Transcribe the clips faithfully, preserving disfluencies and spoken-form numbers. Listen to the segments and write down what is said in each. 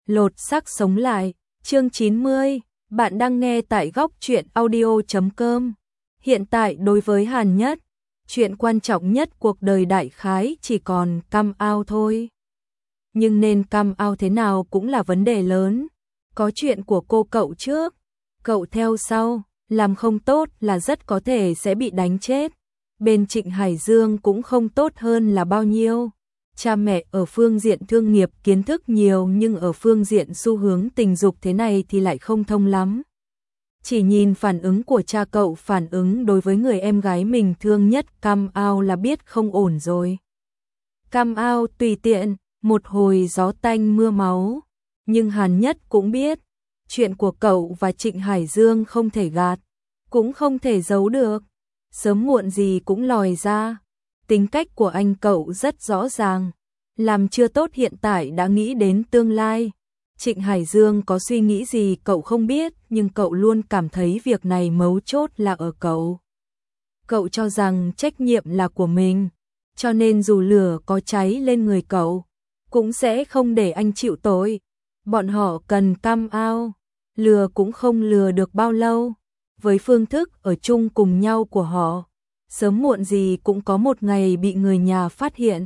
lột xác sống lại, chương chín mươi, bạn đang nghe tại góc truyện audio chấm com. Hiện tại đối với Hàn Nhất, chuyện quan trọng nhất cuộc đời đại khái chỉ còn come out thôi. Nhưng nên come out thế nào cũng là vấn đề lớn. Có chuyện của cô cậu trước, cậu theo sau, làm không tốt là rất có thể sẽ bị đánh chết. Bên Trịnh Hải Dương cũng không tốt hơn là bao nhiêu. Cha mẹ ở phương diện thương nghiệp kiến thức nhiều nhưng ở phương diện xu hướng tình dục thế này thì lại không thông lắm. Chỉ nhìn phản ứng của cha cậu, phản ứng đối với người em gái mình thương nhất come out là biết không ổn rồi. Come out tùy tiện, một hồi gió tanh mưa máu. Nhưng Hàn Nhất cũng biết, chuyện của cậu và Trịnh Hải Dương không thể gạt, cũng không thể giấu được. Sớm muộn gì cũng lòi ra. Tính cách của anh cậu rất rõ ràng, làm chưa tốt hiện tại đã nghĩ đến tương lai. Trịnh Hải Dương có suy nghĩ gì cậu không biết, nhưng cậu luôn cảm thấy việc này mấu chốt là ở cậu. Cậu cho rằng trách nhiệm là của mình, cho nên dù lửa có cháy lên người cậu, cũng sẽ không để anh chịu tội. Bọn họ cần come out, lừa cũng không lừa được bao lâu. Với phương thức ở chung cùng nhau của họ, sớm muộn gì cũng có một ngày bị người nhà phát hiện.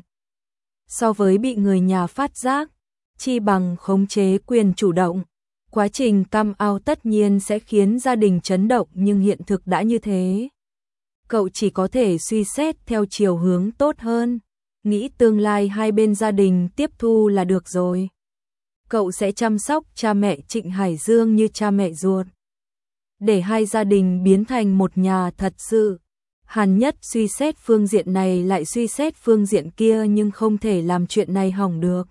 So với bị người nhà phát giác, chi bằng khống chế quyền chủ động. Quá trình come out tất nhiên sẽ khiến gia đình chấn động nhưng hiện thực đã như thế. Cậu chỉ có thể suy xét theo chiều hướng tốt hơn, nghĩ tương lai hai bên gia đình tiếp thu là được rồi. Cậu sẽ chăm sóc cha mẹ Trịnh Hải Dương như cha mẹ ruột, để hai gia đình biến thành một nhà thật sự. Hàn Nhất suy xét phương diện này lại suy xét phương diện kia nhưng không thể làm chuyện này hỏng được.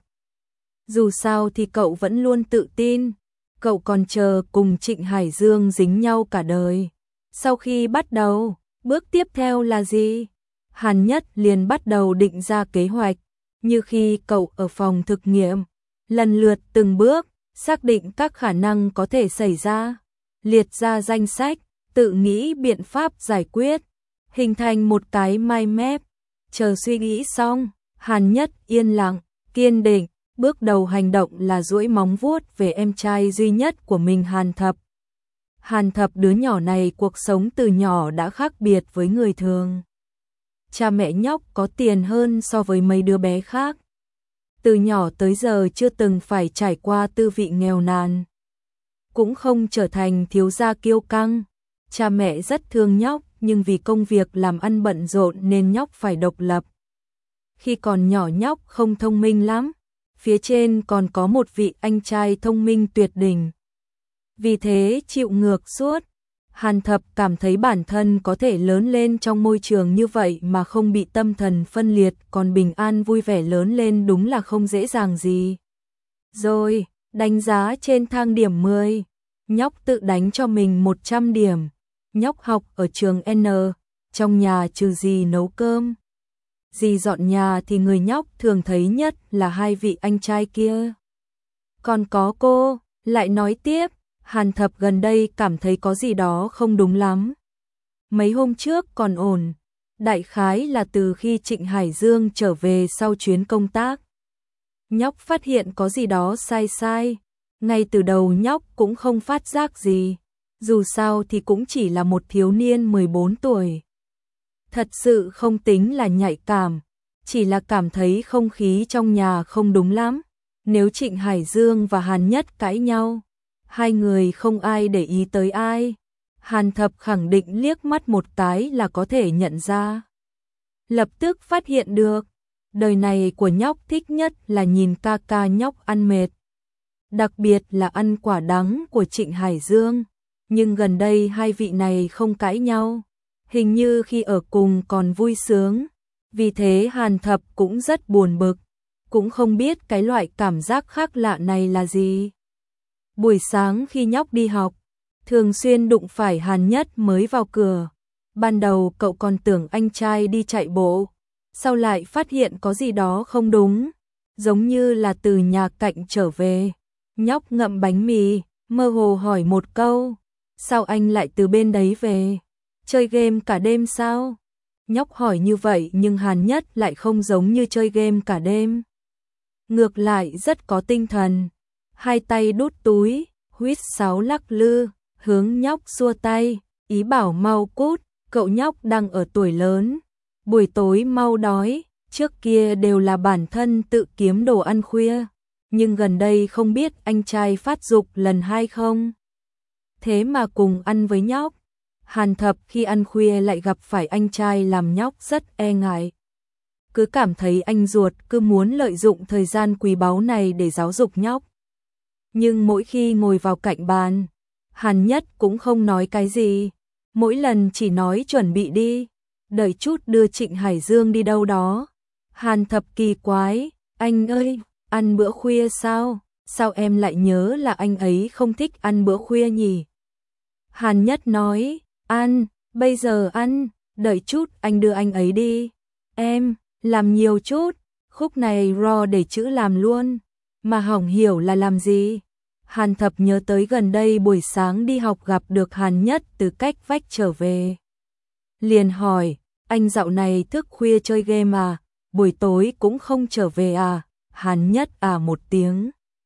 Dù sao thì cậu vẫn luôn tự tin, cậu còn chờ cùng Trịnh Hải Dương dính nhau cả đời. Sau khi bắt đầu, bước tiếp theo là gì? Hàn Nhất liền bắt đầu định ra kế hoạch, như khi cậu ở phòng thực nghiệm, lần lượt từng bước, xác định các khả năng có thể xảy ra, liệt ra danh sách, tự nghĩ biện pháp giải quyết, hình thành một cái mind map. Chờ suy nghĩ xong, Hàn Nhất yên lặng, kiên định, bước đầu hành động là duỗi móng vuốt về em trai duy nhất của mình Hàn Thập. Hàn Thập đứa nhỏ này cuộc sống từ nhỏ đã khác biệt với người thường. Cha mẹ nhóc có tiền hơn so với mấy đứa bé khác. Từ nhỏ tới giờ chưa từng phải trải qua tư vị nghèo nàn, cũng không trở thành thiếu gia kiêu căng. Cha mẹ rất thương nhóc, nhưng vì công việc làm ăn bận rộn nên nhóc phải độc lập. Khi còn nhỏ nhóc không thông minh lắm, phía trên còn có một vị anh trai thông minh tuyệt đỉnh. Vì thế chịu ngược suốt. Hàn Thập cảm thấy bản thân có thể lớn lên trong môi trường như vậy mà không bị tâm thần phân liệt, còn bình an vui vẻ lớn lên đúng là không dễ dàng gì. Rồi, đánh giá trên thang điểm mười, nhóc tự đánh cho mình một trăm điểm. Nhóc học ở trường N, trong nhà trừ dì nấu cơm, dì dọn nhà thì người nhóc thường thấy nhất là hai vị anh trai kia. Còn có cô, lại nói tiếp, Hàn Thập gần đây cảm thấy có gì đó không đúng lắm. Mấy hôm trước còn ổn, đại khái là từ khi Trịnh Hải Dương trở về sau chuyến công tác. Nhóc phát hiện có gì đó sai sai, ngay từ đầu nhóc cũng không phát giác gì. Dù sao thì cũng chỉ là một thiếu niên mười bốn tuổi. Thật sự không tính là nhạy cảm, chỉ là cảm thấy không khí trong nhà không đúng lắm. Nếu Trịnh Hải Dương và Hàn Nhất cãi nhau, hai người không ai để ý tới ai, Hàn Thập khẳng định liếc mắt một cái là có thể nhận ra. Lập tức phát hiện được, đời này của nhóc thích nhất là nhìn ca ca nhóc ăn mệt. Đặc biệt là ăn quả đắng của Trịnh Hải Dương. Nhưng gần đây hai vị này không cãi nhau, hình như khi ở cùng còn vui sướng. Vì thế Hàn Thập cũng rất buồn bực, cũng không biết cái loại cảm giác khác lạ này là gì. Buổi sáng khi nhóc đi học, thường xuyên đụng phải Hàn Nhất mới vào cửa. Ban đầu cậu còn tưởng anh trai đi chạy bộ, sau lại phát hiện có gì đó không đúng, giống như là từ nhà cạnh trở về. Nhóc ngậm bánh mì, mơ hồ hỏi một câu. Sao anh lại từ bên đấy về? Chơi game cả đêm sao? Nhóc hỏi như vậy nhưng Hàn Nhất lại không giống như chơi game cả đêm. Ngược lại rất có tinh thần. hai tay đút túi, huýt sáo lắc lư, hướng nhóc xua tay, ý bảo mau cút, cậu nhóc đang ở tuổi lớn, buổi tối mau đói, trước kia đều là bản thân tự kiếm đồ ăn khuya, nhưng gần đây không biết anh trai phát dục lần hai không. Thế mà cùng ăn với nhóc. Hàn Thập khi ăn khuya lại gặp phải anh trai làm nhóc rất e ngại. Cứ cảm thấy anh ruột cứ muốn lợi dụng thời gian quý báu này để giáo dục nhóc. Nhưng mỗi khi ngồi vào cạnh bàn, Hàn Nhất cũng không nói cái gì. Mỗi lần chỉ nói chuẩn bị đi, đợi chút đưa Trịnh Hải Dương đi đâu đó. Hàn Thập kỳ quái, anh ơi, ăn bữa khuya sao? Sao em lại nhớ là anh ấy không thích ăn bữa khuya nhỉ? Hàn Nhất nói, ăn, bây giờ ăn, đợi chút anh đưa anh ấy đi. Em, làm nhiều chút, khúc này ro để chữ làm luôn, mà hỏng hiểu là làm gì? Hàn Thập nhớ tới gần đây buổi sáng đi học gặp được Hàn Nhất từ cách vách trở về. Liền hỏi, anh dạo này thức khuya chơi game à, buổi tối cũng không trở về à? Hàn Nhất à một tiếng.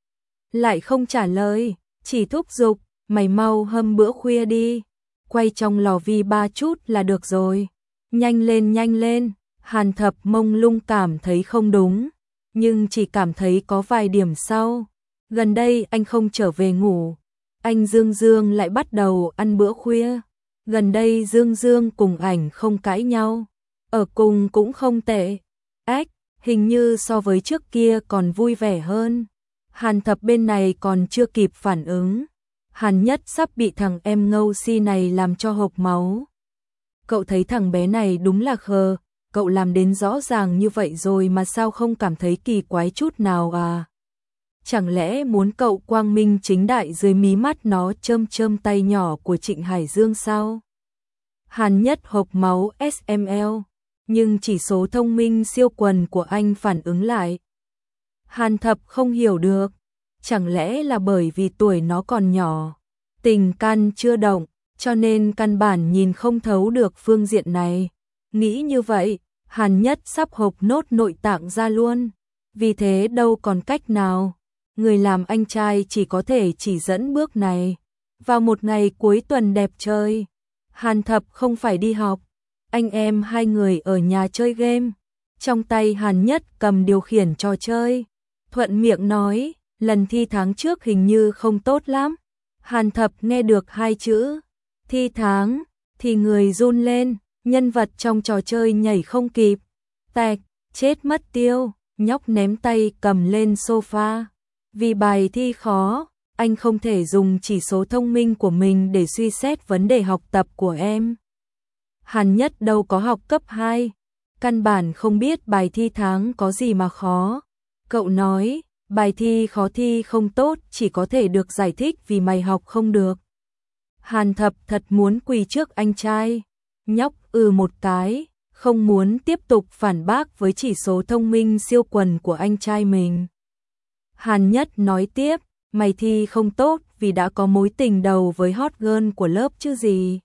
Lại không trả lời, chỉ thúc giục, mày mau hâm bữa khuya đi, quay trong lò vi ba chút là được rồi. Nhanh lên nhanh lên, Hàn Thập mông lung cảm thấy không đúng, nhưng chỉ cảm thấy có vài điểm sau. Gần đây anh không trở về ngủ, anh Dương Dương lại bắt đầu ăn bữa khuya. Gần đây Dương Dương cùng ảnh không cãi nhau, ở cùng cũng không tệ. Ếch, hình như so với trước kia còn vui vẻ hơn. Hàn Thập bên này còn chưa kịp phản ứng. Hàn Nhất sắp bị thằng em ngâu si này làm cho hộc máu. Cậu thấy thằng bé này đúng là khờ, cậu làm đến rõ ràng như vậy rồi mà sao không cảm thấy kỳ quái chút nào à? Chẳng lẽ muốn cậu quang minh chính đại dưới mí mắt nó châm châm tay nhỏ của Trịnh Hải Dương sao? Hàn Nhất hộc máu ét em lờ, nhưng chỉ số thông minh siêu quần của anh phản ứng lại. Hàn Thập không hiểu được, chẳng lẽ là bởi vì tuổi nó còn nhỏ, tình căn chưa động, cho nên căn bản nhìn không thấu được phương diện này. Nghĩ như vậy, Hàn Nhất sắp hộc nốt nội tạng ra luôn. Vì thế đâu còn cách nào, người làm anh trai chỉ có thể chỉ dẫn bước này. Vào một ngày cuối tuần đẹp trời, Hàn Thập không phải đi học, anh em hai người ở nhà chơi game. Trong tay Hàn Nhất cầm điều khiển trò chơi, thuận miệng nói, lần thi tháng trước hình như không tốt lắm. Hàn Thập nghe được hai chữ thi tháng thì người run lên, nhân vật trong trò chơi nhảy không kịp, tẹt, chết mất tiêu, nhóc ném tay cầm lên sofa. Vì bài thi khó, anh không thể dùng chỉ số thông minh của mình để suy xét vấn đề học tập của em. Hàn Nhất đâu có học cấp hai, căn bản không biết bài thi tháng có gì mà khó. Cậu nói, bài thi khó thi không tốt, chỉ có thể được giải thích vì mày học không được. Hàn Thập thật muốn quỳ trước anh trai. Nhóc ừ một cái, không muốn tiếp tục phản bác với chỉ số thông minh siêu quần của anh trai mình. Hàn Nhất nói tiếp, mày thi không tốt vì đã có mối tình đầu với hot girl của lớp chứ gì.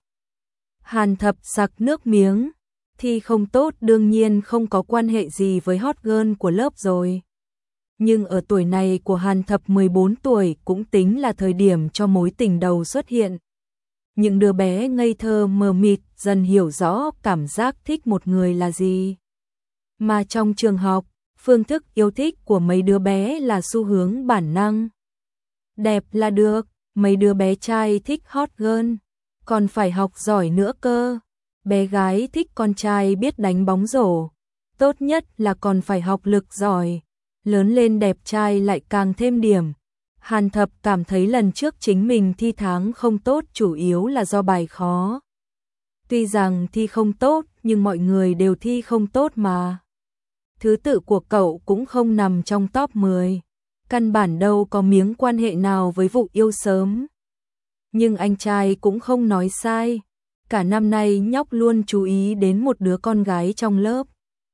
Hàn Thập sặc nước miếng, thi không tốt đương nhiên không có quan hệ gì với hot girl của lớp rồi. Nhưng ở tuổi này của Hàn Thập mười bốn tuổi cũng tính là thời điểm cho mối tình đầu xuất hiện. Những đứa bé ngây thơ mờ mịt dần hiểu rõ cảm giác thích một người là gì. Mà trong trường học, phương thức yêu thích của mấy đứa bé là xu hướng bản năng. Đẹp là được, mấy đứa bé trai thích hot girl, còn phải học giỏi nữa cơ. Bé gái thích con trai biết đánh bóng rổ, tốt nhất là còn phải học lực giỏi. Lớn lên đẹp trai lại càng thêm điểm. Hàn Thập cảm thấy lần trước chính mình thi tháng không tốt chủ yếu là do bài khó. Tuy rằng thi không tốt nhưng mọi người đều thi không tốt mà. Thứ tự của cậu cũng không nằm trong top mười. Căn bản đâu có miếng quan hệ nào với vụ yêu sớm. Nhưng anh trai cũng không nói sai. Cả năm nay nhóc luôn chú ý đến một đứa con gái trong lớp.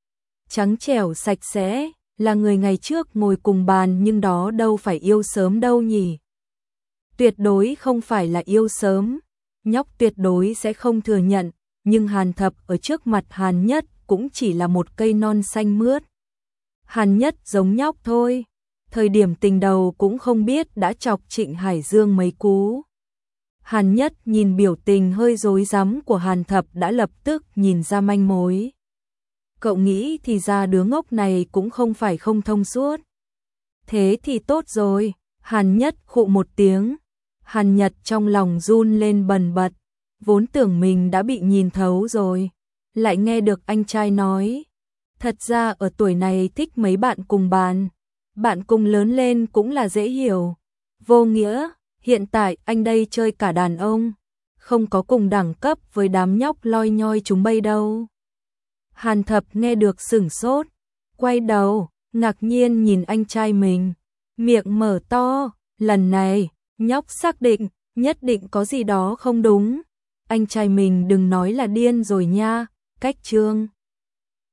Trắng trẻo sạch sẽ, là người ngày trước ngồi cùng bàn nhưng đó đâu phải yêu sớm đâu nhỉ. Tuyệt đối không phải là yêu sớm. Nhóc tuyệt đối sẽ không thừa nhận, nhưng Hàn Thập ở trước mặt Hàn Nhất cũng chỉ là một cây non xanh mướt. Hàn Nhất giống nhóc thôi, thời điểm tình đầu cũng không biết đã chọc Trịnh Hải Dương mấy cú. Hàn Nhất nhìn biểu tình hơi rối rắm của Hàn Thập đã lập tức nhìn ra manh mối. Cậu nghĩ thì ra đứa ngốc này cũng không phải không thông suốt. Thế thì tốt rồi, Hàn Nhất khụ một tiếng. Hàn Nhật trong lòng run lên bần bật, vốn tưởng mình đã bị nhìn thấu rồi, lại nghe được anh trai nói. Thật ra ở tuổi này thích mấy bạn cùng bàn, bạn cùng lớn lên cũng là dễ hiểu. Vô nghĩa, hiện tại anh đây chơi cả đàn ông, không có cùng đẳng cấp với đám nhóc loi nhoi chúng bay đâu. Hàn Thập nghe được sửng sốt, quay đầu, ngạc nhiên nhìn anh trai mình, miệng mở to, lần này, nhóc xác định, nhất định có gì đó không đúng. Anh trai mình đừng nói là điên rồi nha, cách trương.